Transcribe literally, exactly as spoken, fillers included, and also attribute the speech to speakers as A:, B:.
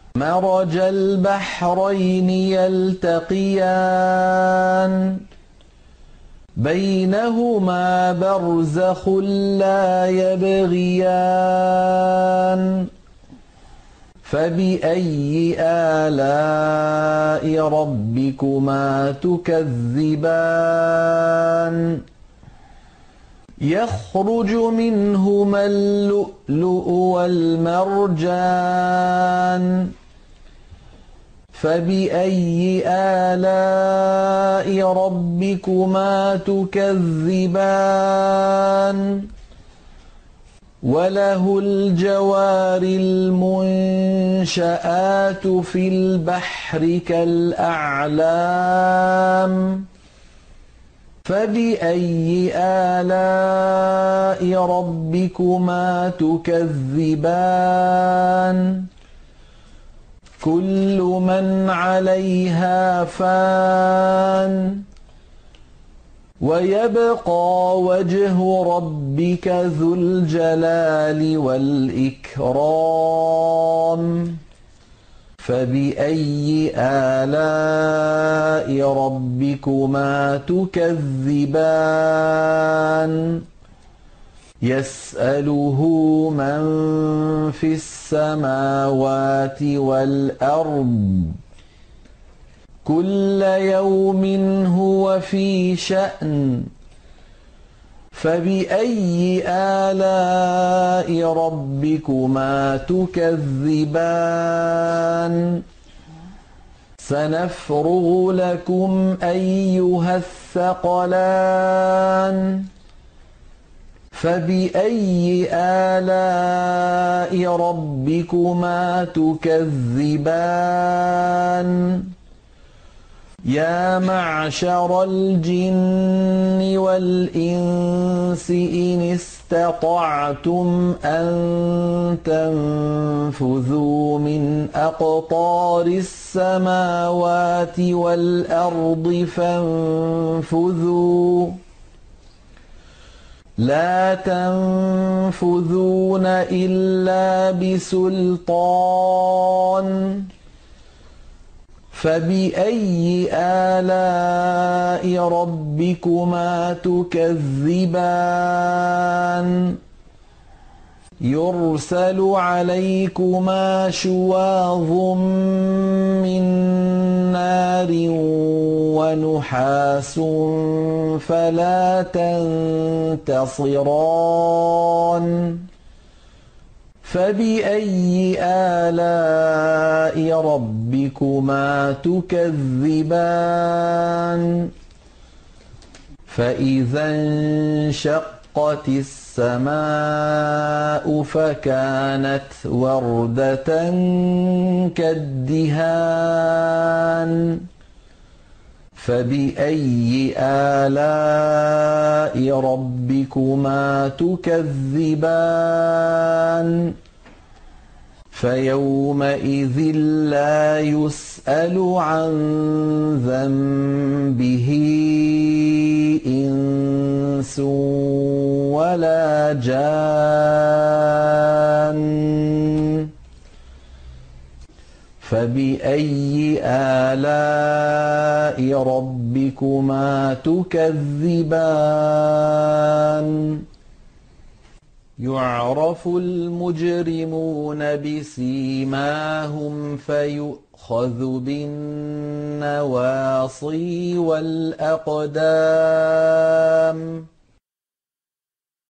A: مَرَجَ الْبَحْرَيْنِ يَلْتَقِيَانِ بَيْنَهُمَا بَرْزَخٌ لَّا يَبْغِيَانِ فَبِأَيِّ آلَاءِ رَبِّكُمَا تُكَذِّبَانِ يَخْرُجُ مِنْهُمَا اللُّؤْلُؤُ وَالْمَرْجَانُ فَبِأَيِّ آلَاءِ رَبِّكُمَا تُكَذِّبَانِ وَلَهُ الْجَوَارِ الْمُنشَآتُ فِي الْبَحْرِ كَالْأَعْلَامِ فَبِأَيِّ آلَاءِ رَبِّكُمَا تُكَذِّبَانِ كُلُّ مَنْ عَلَيْهَا فَانٍ وَيَبْقَى وَجْهُ رَبِّكَ ذُو الْجَلَالِ وَالْإِكْرَامِ فَبِأَيِّ آلَاءِ رَبِّكُمَا تُكَذِّبَانِ يَسْأَلُهُ مَن فِي السَّمَاوَاتِ وَالْأَرْضِ كُلَّ يَوْمٍ هُوَ فِي شَأْنٍ فَبِأَيِّ آلَاءِ رَبِّكُمَا تُكَذِّبَانِ سَنَفْرُغُ لَكُمْ أَيُّهَ الثَّقَلَانِ فَبِأَيِّ آلَاءِ رَبِّكُمَا تُكَذِّبَانِ يَا مَعْشَرَ الْجِنِّ وَالْإِنسِ إِنِ اسْتَطَعْتُمْ أَن تَنفُذُوا مِنْ أَقْطَارِ السَّمَاوَاتِ وَالْأَرْضِ فَانفُذُوا لَا تَنفُذُونَ إِلَّا بِسُلْطَانٍ فَبِأَيِّ آلَاءِ رَبِّكُمَا تُكَذِّبَانِ يُرْسَلُ عَلَيْكُمَا شُوَاظٌ مِّن نَّارٍ وَنُحَاسٌ فَلَا تَنتَصِرَانِ فَبِأَيِّ آلَاءِ رَبِّكُمَا تُكَذِّبَانِ فَإِذَا انشَقَّتِ السَّمَاءُ فَكَانَتْ وَرْدَةً كَالدِّهَانِ فَبِأَيِّ آلَاءِ رَبِّكُمَا تُكَذِّبَانِ فَيَوْمَئِذٍ لَّا يُسْأَلُ عَن ذَنبِهِ إِنسٌ وَلَا جَانٌّ فَبِأَيِّ آلَاءِ رَبِّكُمَا تُكَذِّبَانِ يُعْرَفُ الْمُجْرِمُونَ بِسِيمَاهُمْ فَيُؤْخَذُ بِالنَّوَاصِي وَالْأَقْدَامِ